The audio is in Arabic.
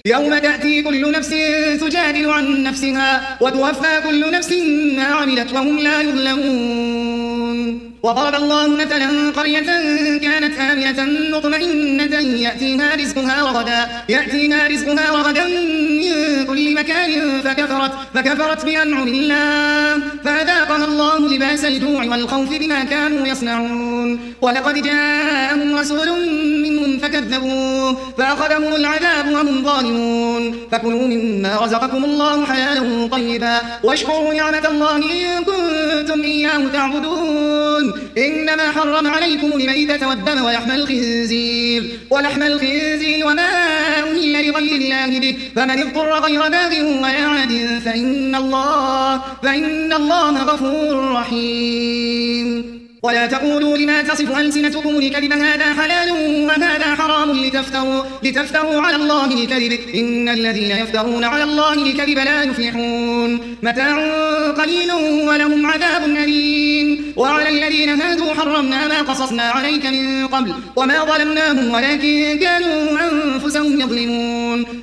يوم تأتي كل نفس تجادل عن نفسها وتوفى كل نفس ما عملت وهم لا يظلمون. وضرب الله مثلا قرية كانت آمنة مطمئنة يأتيها رزقها رغدا من كل مكان فكفرت بأنعم الله فأذاقها الله لباس الجوع والخوف بما كانوا يصنعون. ولقد جاءهم رسول منهم فكذبوه فأخذهم العذاب وهم ظالمون. فكلوا مما رزقكم الله حلالا طيبا واشكروا نعمة الله إن كنتم إياه تعبدون. إنما حرم عليكم الميتة والدم ولحم الخنزير وما أهل لغير الله به فمن اضطر غير باغ ولا عاد فإن الله غفور رحيم. ولا تقولوا لما تصف ألسنتكم الكذب هذا حلال وهذا حرام لتفتروا على الله الكذب إن الذين يفترون على الله الكذب لا يفلحون. متاع قليل ولهم عذاب أليم. وعلى الذين هادوا حرمنا ما قصصنا عليك من قبل وما ظلمناهم ولكن كانوا أنفسهم يظلمون.